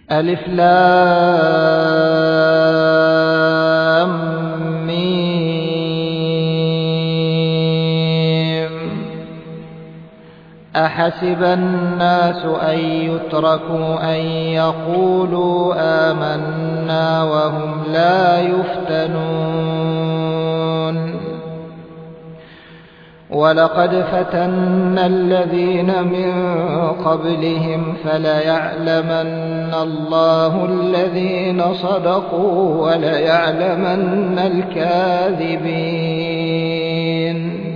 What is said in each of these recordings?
ألف لام ميم. أحسب الناس أن يتركوا أن يقولوا آمنا وهم لا يفتنون ولقد فتنا الذين من قبلهم فليعلمن الله الذين صدقوا وليعلمن الكاذبين.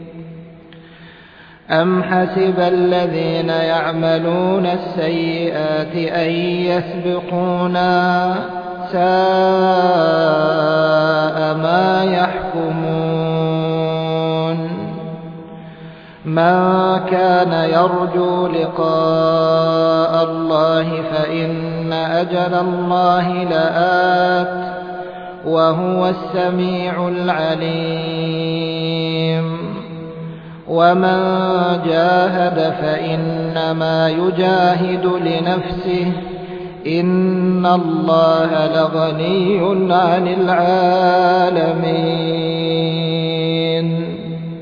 أم حسب الذين يعملون السيئات أن يسبقونا ساء ما يحكمون. من كان يرجو لقاء الله فإن أجل الله لآت وهو السميع العليم. ومن جاهد فإنما يجاهد لنفسه إن الله لغني عن العالمين.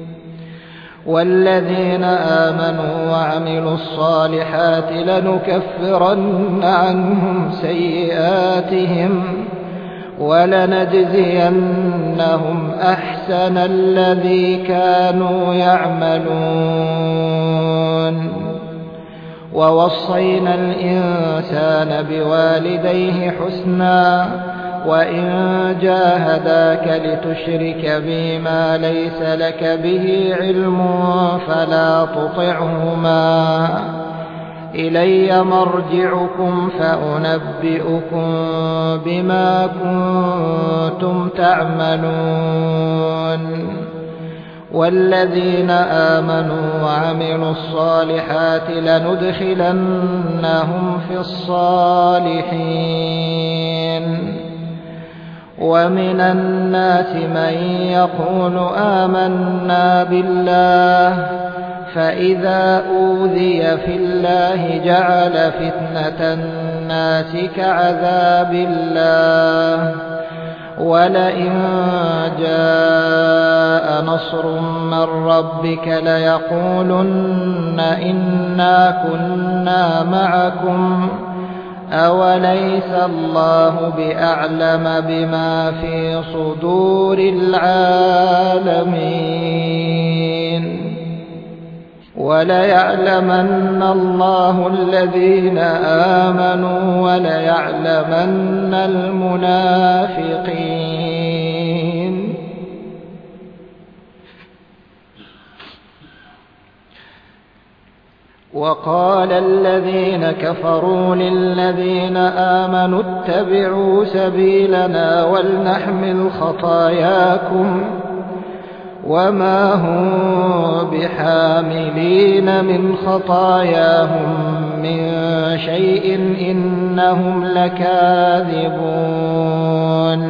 والذين آمنوا وعملوا الصالحات لنكفرن عنهم سيئاتهم ولنجزينهم أحسن الذي كانوا يعملون. ووصينا الإنسان بوالديه حسنا وإن جاهداك لتشرك بي ما ليس لك به علم فلا تطعهما إلي مرجعكم فأنبئكم بما كنتم تعملون. والذين آمنوا وعملوا الصالحات لندخلنهم في الصالحين. ومن الناس من يقول آمنا بالله فإذا أوذي في الله جعل فتنة الناس كعذاب الله ولئن جاء نصر من ربك ليقولن إنا كنا معكم أوليس الله بأعلم بما في صدور العالمين. وليعلمن الله الذين آمنوا وليعلمن المنافقين. وقال الذين كفروا للذين آمنوا اتبعوا سبيلنا ولنحمل خطاياكم وما هم بحاملين من خطاياهم من شيء إنهم لكاذبون.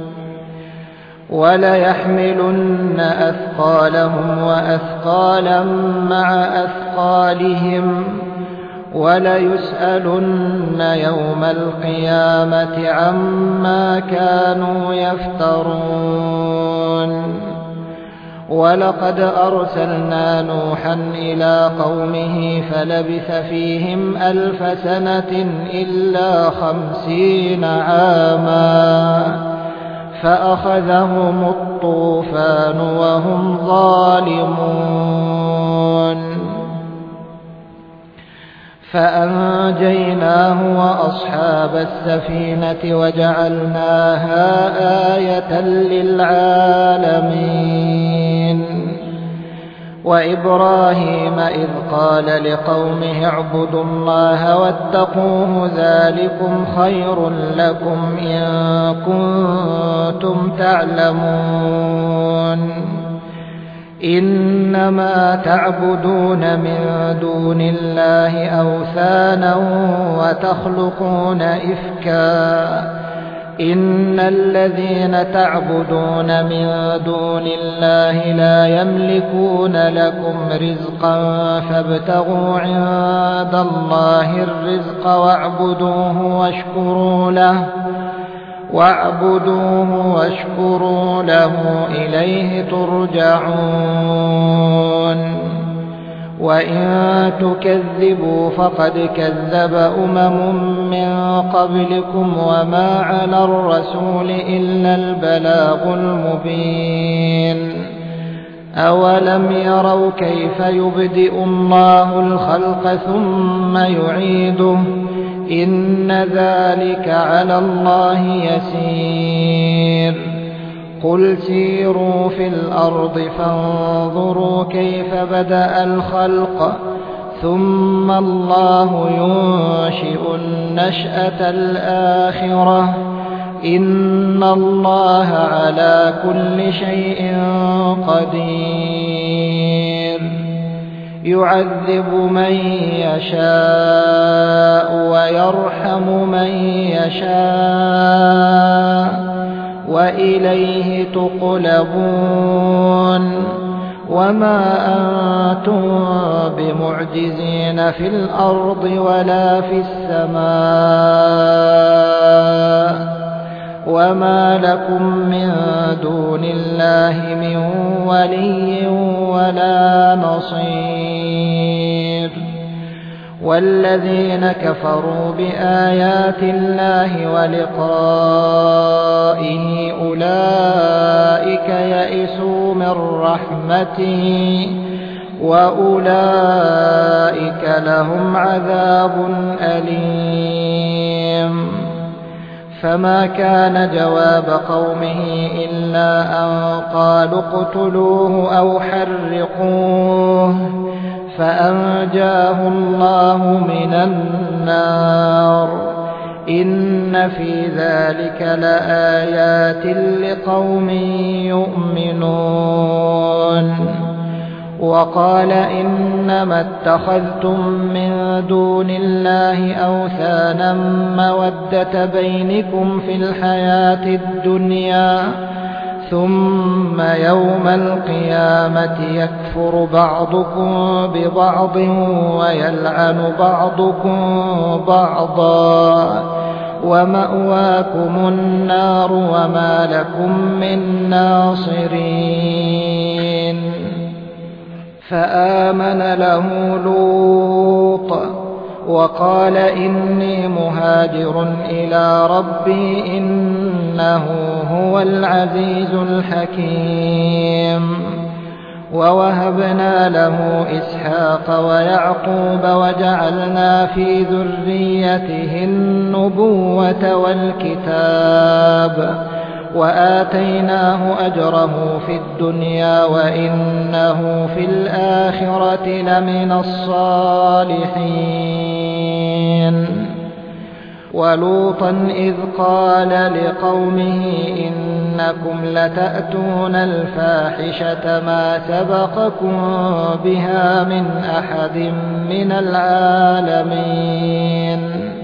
وليحملن أثقالهم وأثقالا مع أثقالهم وليسألن يوم القيامة عما كانوا يفترون. ولقد أرسلنا نوحا إلى قومه فلبث فيهم 1000 سنة إلا 50 عاما فأخذهم الطوفان وهم ظالمون فأنجيناه وأصحاب السفينة وجعلناها آية للعالمين. وإبراهيم إذ قال لقومه اعبدوا الله واتقوه ذلكم خير لكم إن كنتم تعلمون. إنما تعبدون من دون الله أوثانا وتخلقون إفكا إن الذين تعبدون من دون الله لا يملكون لكم رزقا فابتغوا عند الله الرزق واعبدوه واشكروا له إليه ترجعون وإن تكذبوا فقد كذب من قبلكم وما على الرسول إلا البلاغ المبين أولم يروا كيف يبدئ الله الخلق ثم يعيده إن ذلك على الله يسير قل سيروا في الأرض فانظروا كيف بدأ الخلق ثم الله ينشئ النشأة الآخرة إن الله على كل شيء قدير يعذب من يشاء ويرحم من يشاء وإليه تقلبون وما أنتم بمعجزين في الأرض ولا في السماء وما لكم من دون الله من ولي ولا نصير والذين كفروا بآيات الله ولقائه أولئك يئسوا من رحمته وأولئك لهم عذاب أليم فما كان جواب قومه إلا أن قالوا اقتلوه أو حرقوه فأنجاه الله من النار إن في ذلك لآيات لقوم يؤمنون وقال إنما اتخذتم من دون الله أوثانا مودة بينكم في الحياة الدنيا ثم يوم القيامة يكفر بعضكم ببعض ويلعن بعضكم بعضا ومأواكم النار وما لكم من ناصرين فآمن له لوط وقال إني مهاجر إلى ربي إنه هو العزيز الحكيم ووهبنا له إسحاق ويعقوب وجعلنا في ذريته النبوة والكتاب وآتيناه أجره في الدنيا وإنه في الآخرة لمن الصالحين ولوطا إذ قال لقومه إنكم لتأتون الفاحشة ما سبقكم بها من أحد من العالمين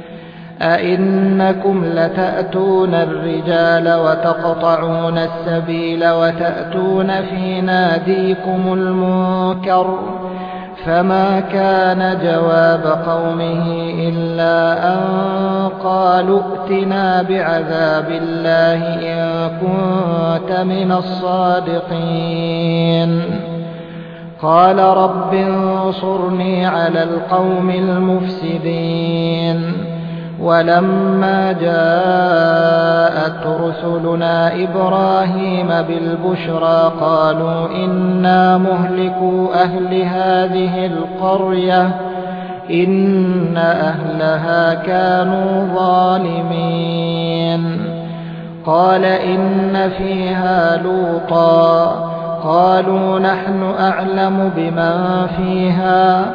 أئنكم لتأتون الرجال وتقطعون السبيل وتأتون في ناديكم المنكر فما كان جواب قومه إلا أن قالوا ائتنا بعذاب الله إن كنت من الصادقين قال رب انصرني على القوم المفسدين ولما جاءت رسلنا إبراهيم بالبشرى قالوا إنا مهلكو أهل هذه القرية إن أهلها كانوا ظالمين قال إن فيها لوطا قالوا نحن أعلم بمن فيها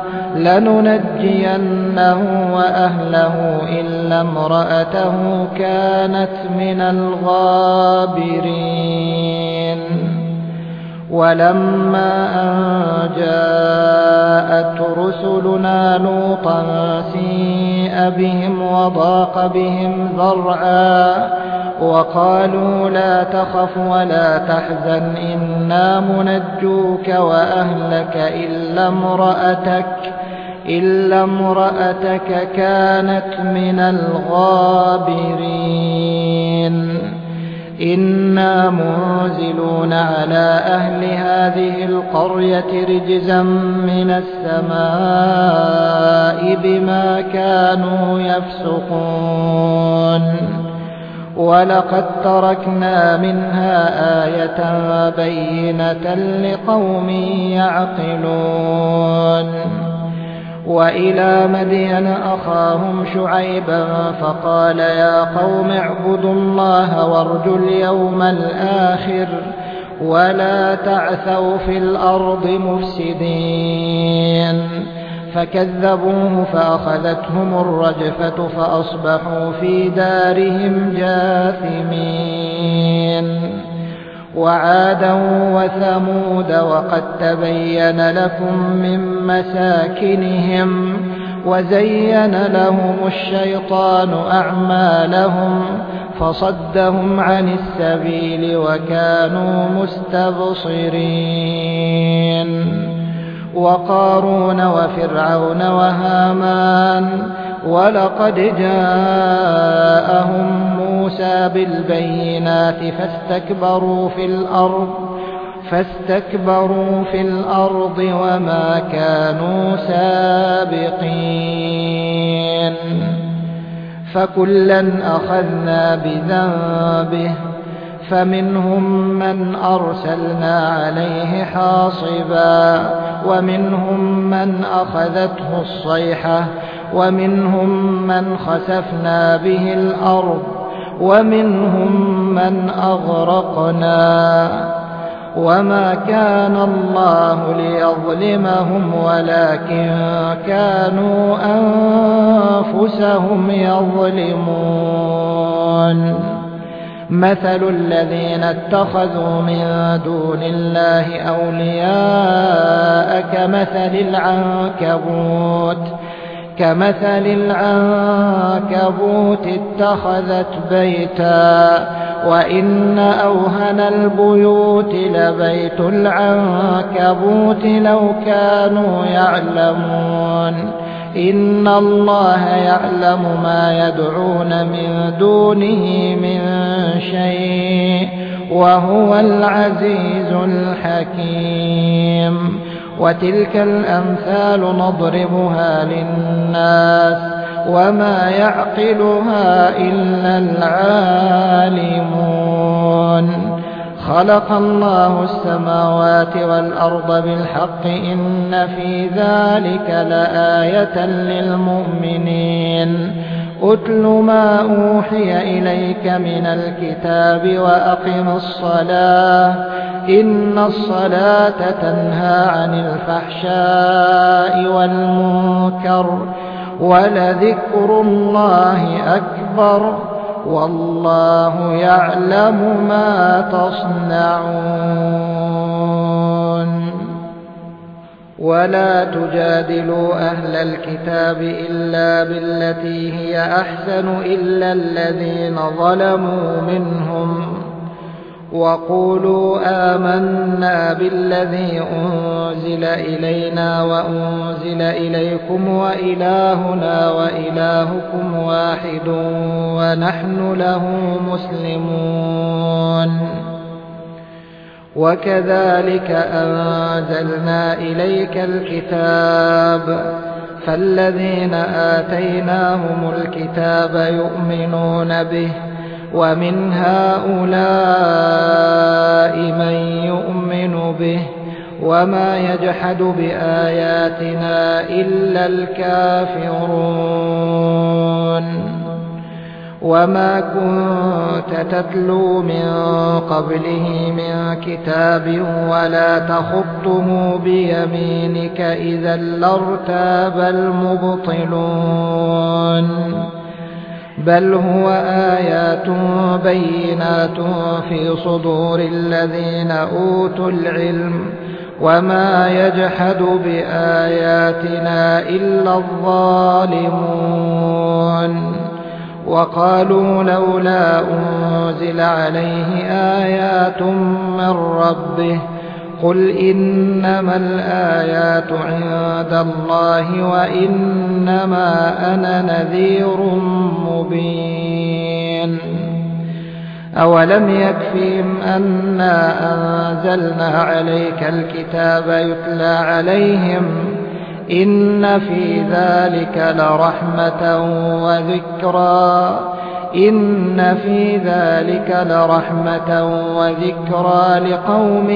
لننجينه وأهله إلا امرأته كانت من الغابرين ولما أن جاءت رسلنا لوطا سيء بهم وضاق بهم ذرعا وقالوا لا تخف ولا تحزن إنا منجوك وأهلك إلا امرأتك كانت من الغابرين إنا منزلون على أهل هذه القرية رجزا من السماء بما كانوا يفسقون ولقد تركنا منها آية بينة لقوم يعقلون وإلى مدين أخاهم شعيبا فقال يا قوم اعبدوا الله وارجوا اليوم الآخر ولا تعثوا في الأرض مفسدين فكذبوه فأخذتهم الرجفة فأصبحوا في دارهم جاثمين وعادا وثمود وقد تبين لكم من مساكنهم وزين لهم الشيطان أعمالهم فصدهم عن السبيل وكانوا مستبصرين وقارون وفرعون وهامان ولقد جاءهم موسى بالبينات فاستكبروا في الأرض وما كانوا سابقين فكلا أخذنا بذنبه فمنهم من أرسلنا عليه حاصبا ومنهم من أخذته الصيحة ومنهم من خسفنا به الأرض ومنهم من أغرقنا وما كان الله ليظلمهم ولكن كانوا أنفسهم يظلمون مثل الذين اتخذوا من دون الله أولياء كمثل العنكبوت اتخذت بيتا وإن أوهن البيوت لبيت العنكبوت لو كانوا يعلمون إن الله يعلم ما يدعون من دونه من شيء وهو العزيز الحكيم وتلك الأمثال نضربها للناس وما يعقلها إلا العالمون خلق الله السماوات والأرض بالحق إن في ذلك لآية للمؤمنين أتل ما أوحي إليك من الكتاب وأقم الصلاة إن الصلاة تنهى عن الفحشاء والمنكر ولذكر الله أكبر والله يعلم ما تصنعون ولا تجادلوا أهل الكتاب إلا بالتي هي أحسن إلا الذين ظلموا منهم وقولوا آمنا بالذي أنزل إلينا وأنزل إليكم وإلهنا وإلهكم واحد ونحن له مسلمون وكذلك أنزلنا إليك الكتاب فالذين آتيناهم الكتاب يؤمنون به ومن هؤلاء من يؤمن به وما يجحد بآياتنا إلا الكافرون وما كنت تتلو من قبله من كتاب ولا تخطه بيمينك إذا لارتاب المبطلون بل هو آيات بينات في صدور الذين أوتوا العلم وما يجحد بآياتنا إلا الظالمون وقالوا لولا أنزل عليه آيات من ربه قل إنما الآيات عند الله وإنما أنا نذير مبين أولم يكفهم أنا أنزلنا عليك الكتاب يتلى عليهم إن في ذلك لرحمة وذكرى إن في ذلك لرحمة وذكرى لقوم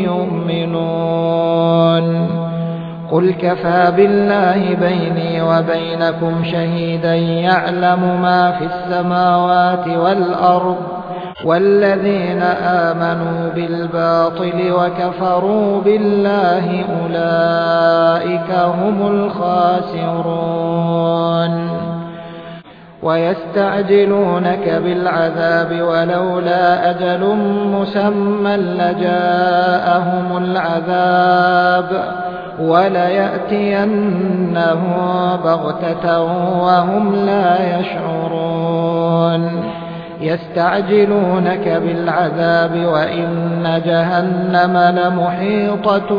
يؤمنون قل كفى بالله بيني وبينكم شهيدا يعلم ما في السماوات والأرض والذين آمنوا بالباطل وكفروا بالله أولئك هم الخاسرون ويستعجلونك بالعذاب ولولا أجل مسمى لجاءهم العذاب وليأتينهم بغتة وهم لا يشعرون يستعجلونك بالعذاب وإن جهنم لمحيطة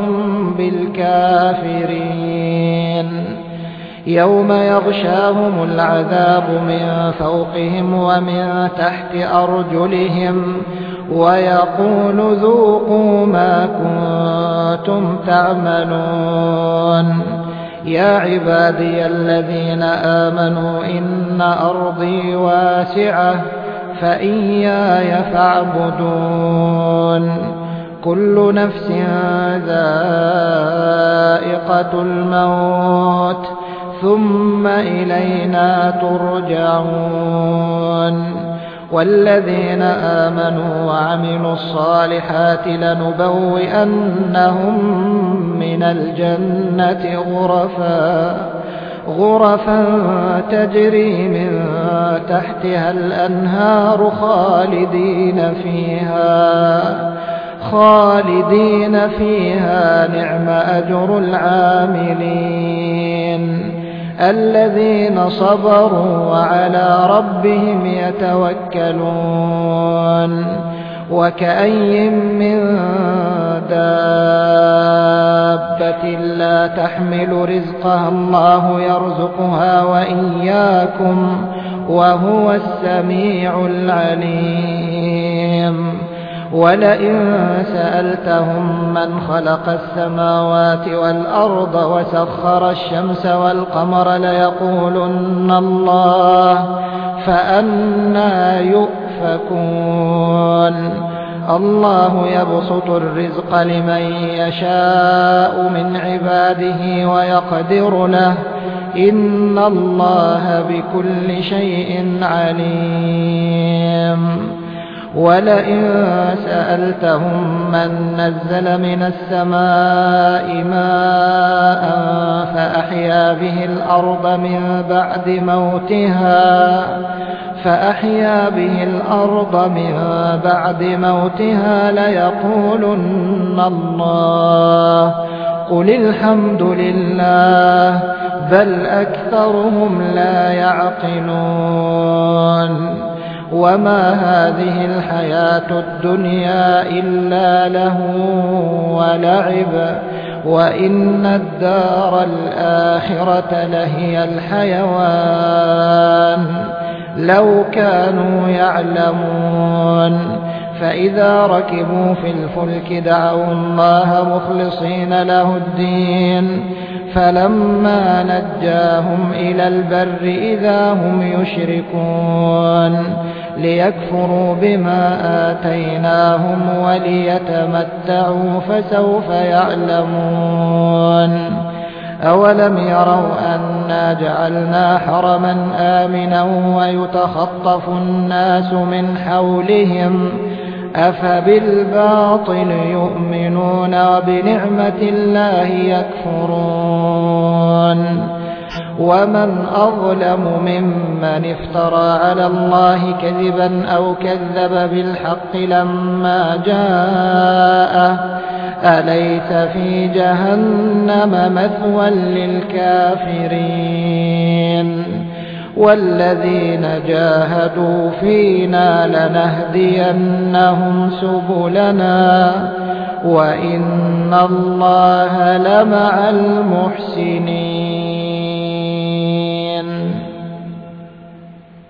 بالكافرين يوم يغشاهم العذاب من فوقهم ومن تحت أرجلهم ويقول ذوقوا ما كنتم تعملون يا عبادي الذين آمنوا إن أرضي واسعة فإياي فاعبدون كل نفس ذائقة الموت ثم إلينا ترجعون والذين آمنوا وعملوا الصالحات لنبوئنهم من الجنة غرفا تجري من تحتها الأنهار خالدين فيها نعم أجر العاملين الذين صبروا وعلى ربهم يتوكلون وكأي من دابة لا تحمل رزقها الله يرزقها وإياكم وهو السميع العليم ولئن سألتهم من خلق السماوات والأرض وسخر الشمس والقمر ليقولن الله فأنى يؤفكون الله يبسط الرزق لمن يشاء من عباده ويقدر له إن الله بكل شيء عليم ولئن سألتهم من نزل من السماء ماء فأحيا به الأرض من بعد موتها ليقولن الله قل الحمد لله بل أكثرهم لا يعقلون وما هذه الحياة الدنيا إلا لهو ولعب وإن الدار الآخرة لهي الحيوان لو كانوا يعلمون فإذا ركبوا في الفلك دعوا الله مخلصين له الدين فلما نجاهم إلى البر إذا هم يشركون ليكفروا بما آتيناهم وليتمتعوا فسوف يعلمون أولم يروا أنا جعلنا حرما آمنا ويتخطف الناس من حولهم أفبالباطل يؤمنون وبنعمة الله يكفرون ومن أظلم ممن افترى على الله كذبا أو كذب بالحق لما جاءه أليس في جهنم مثوى للكافرين والذين جاهدوا فينا لنهدينهم سبلنا وإن الله لمع المحسنين